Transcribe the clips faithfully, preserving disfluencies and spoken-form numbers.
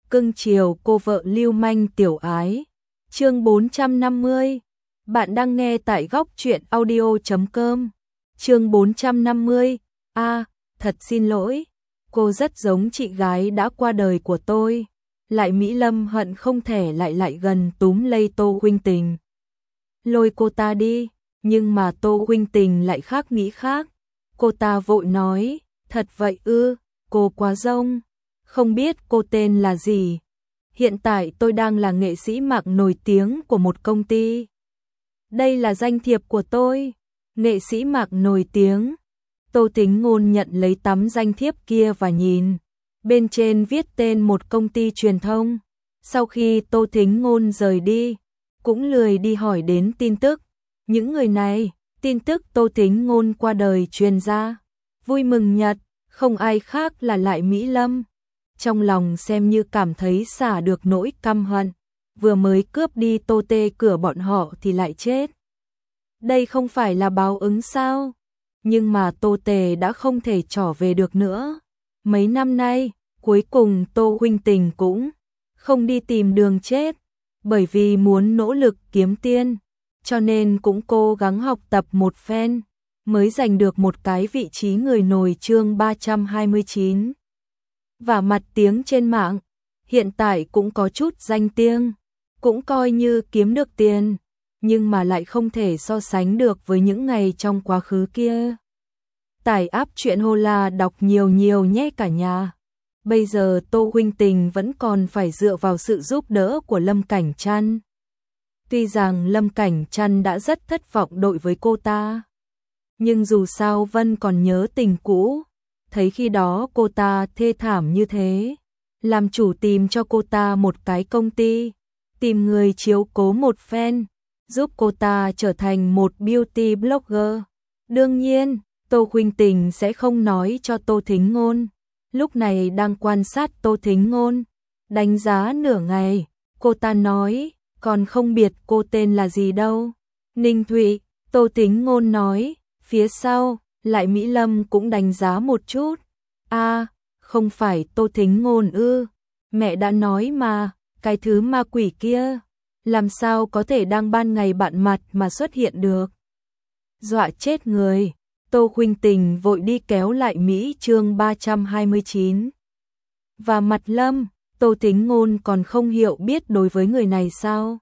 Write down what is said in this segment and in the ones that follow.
cưng chiều cô vợ lưu manh tiểu ái. Chương bốn trăm năm mươi. Bạn đang nghe tại góc truyện audio chấm com. Chương bốn trăm năm mươi. A, à, thật xin lỗi. Cô rất giống chị gái đã qua đời của tôi. Lại Mỹ Lâm hận không thể lại lại gần túm lấy Tô Huynh Tình. Lôi cô ta đi, nhưng mà Tô Huynh Tình lại khác nghĩ khác. Cô ta vội nói, thật vậy ư, cô quá rông. Không biết cô tên là gì. Hiện tại tôi đang là nghệ sĩ mạc nổi tiếng của một công ty. Đây là danh thiệp của tôi, nghệ sĩ mạc nổi tiếng. Tô Tính Ngôn nhận lấy tấm danh thiếp kia và nhìn. Bên trên viết tên một công ty truyền thông. Sau khi Tô Tính Ngôn rời đi, cũng lười đi hỏi đến tin tức. Những người này, tin tức Tô Tính Ngôn qua đời truyền ra. Vui mừng nhật, không ai khác là lại Mỹ Lâm. Trong lòng xem như cảm thấy xả được nỗi căm hận. Vừa mới cướp đi Tô Tê cửa bọn họ thì lại chết. Đây không phải là báo ứng sao? Nhưng mà Tô Tề đã không thể trở về được nữa. Mấy năm nay, cuối cùng Tô Huynh Tình cũng không đi tìm đường chết. Bởi vì muốn nỗ lực kiếm tiền, cho nên cũng cố gắng học tập một phen, mới giành được một cái vị trí người nổi chương ba trăm hai mươi chín. Và mặt tiếng trên mạng, hiện tại cũng có chút danh tiếng, cũng coi như kiếm được tiền, nhưng mà lại không thể so sánh được với những ngày trong quá khứ kia. Tải app truyện Hola đọc nhiều nhiều nhé cả nhà. Bây giờ Tô Huynh Tình vẫn còn phải dựa vào sự giúp đỡ của Lâm Cảnh Trăn. Tuy rằng Lâm Cảnh Trăn đã rất thất vọng đội với cô ta, nhưng dù sao Vân còn nhớ tình cũ, thấy khi đó cô ta thê thảm như thế, làm chủ tìm cho cô ta một cái công ty, tìm người chiếu cố một phen, giúp cô ta trở thành một beauty blogger. Đương nhiên, Tô Huynh Tình sẽ không nói cho Tô Thính Ngôn. Lúc này đang quan sát Tô Thính Ngôn, đánh giá nửa ngày, cô ta nói, còn không biết cô tên là gì đâu. Ninh Thụy, Tô Thính Ngôn nói, phía sau, lại Mỹ Lâm cũng đánh giá một chút. A, à, không phải Tô Thính Ngôn ư, mẹ đã nói mà, cái thứ ma quỷ kia, làm sao có thể đang ban ngày bạn mặt mà xuất hiện được. Dọa chết người. Tô Huynh Tình vội đi kéo lại Mỹ chương ba trăm hai mươi chín. Và mặt Lâm, Tô Thính Ngôn còn không hiểu biết đối với người này sao.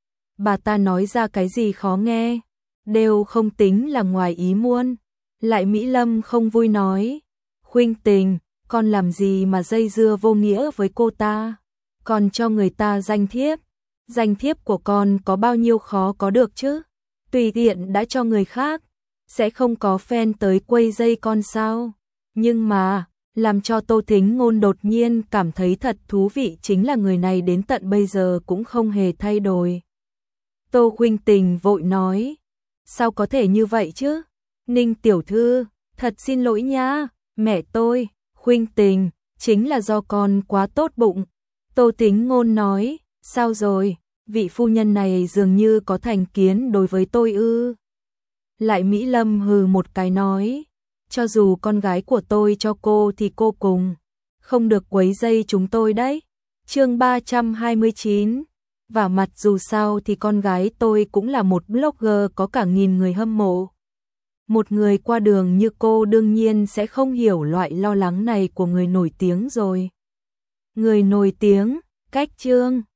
Bà ta nói ra cái gì khó nghe, đều không tính là ngoài ý muốn. Lại Mỹ Lâm không vui nói, Huynh Tình, con làm gì mà dây dưa vô nghĩa với cô ta, còn cho người ta danh thiếp. Danh thiếp của con có bao nhiêu khó có được chứ, tùy tiện đã cho người khác. Sẽ không có fan tới quây dây con sao? Nhưng mà, làm cho Tô Thính Ngôn đột nhiên cảm thấy thật thú vị chính là người này đến tận bây giờ cũng không hề thay đổi. Tô Huynh Tình vội nói, sao có thể như vậy chứ? Ninh tiểu thư, thật xin lỗi nha, mẹ tôi, Huynh Tình, chính là do con quá tốt bụng. Tô Thính Ngôn nói, sao rồi, vị phu nhân này dường như có thành kiến đối với tôi ư? Lại Mỹ Lâm hừ một cái nói, cho dù con gái của tôi cho cô thì cô cùng, không được quấy dây chúng tôi đấy. Chương ba trăm hai mươi chín, và mặt dù sao thì con gái tôi cũng là một blogger có cả nghìn người hâm mộ. Một người qua đường như cô đương nhiên sẽ không hiểu loại lo lắng này của người nổi tiếng rồi. Người nổi tiếng, cách chương.